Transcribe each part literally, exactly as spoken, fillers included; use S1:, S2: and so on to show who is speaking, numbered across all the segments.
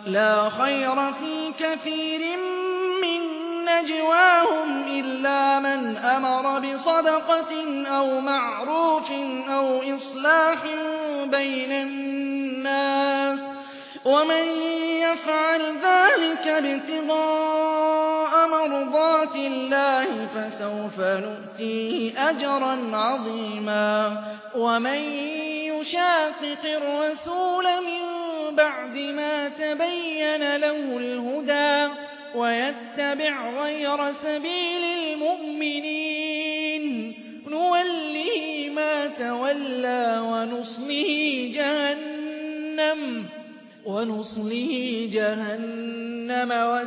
S1: لا خير في كثير من نجواهم إلا من أمر بصدقة أو معروف أو إصلاح بين الناس ومن يفعل ذلك ابتغاء مرضات الله فسوف نؤتيه أجرا عظيما ومن يشاقق الرسول من بعد ما تبين له الهدى ويتبع غير سبيل المؤمنين نوله ما تولى ونصله جهنم ونصله جهنم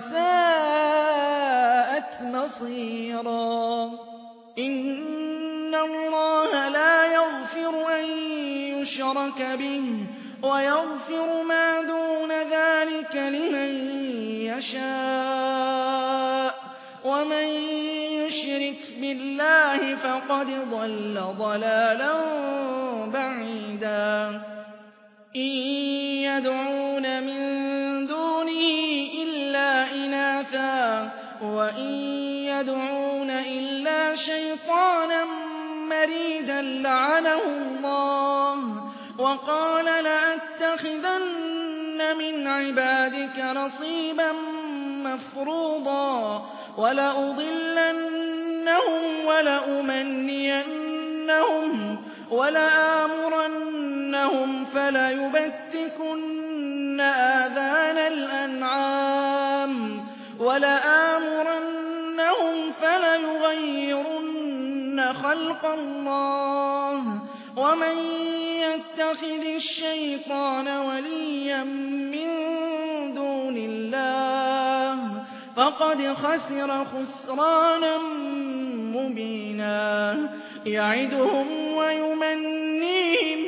S1: وساءت مصيرا إن الله لا يغفر أن يشرك به ويغفر ما دون ذلك لمن يشاء ومن يشرك بالله فقد ضل ضلالا بعيدا إن يدعون من دونه إلا إناثا وإن يدعون إلا شيطانا مريدا لعنه الله وقال لأتخذن من عبادك نصيبا مفروضا ولأضلنهم ولأمنينهم ولآمرنهم فليبتكن آذان الأنعام ولآمرنهم فليغيرن خلق الله ومن يتخذ الشيطان وليا من دون الله فقد خسر خسرانا مبينا يعدهم ويمنيهم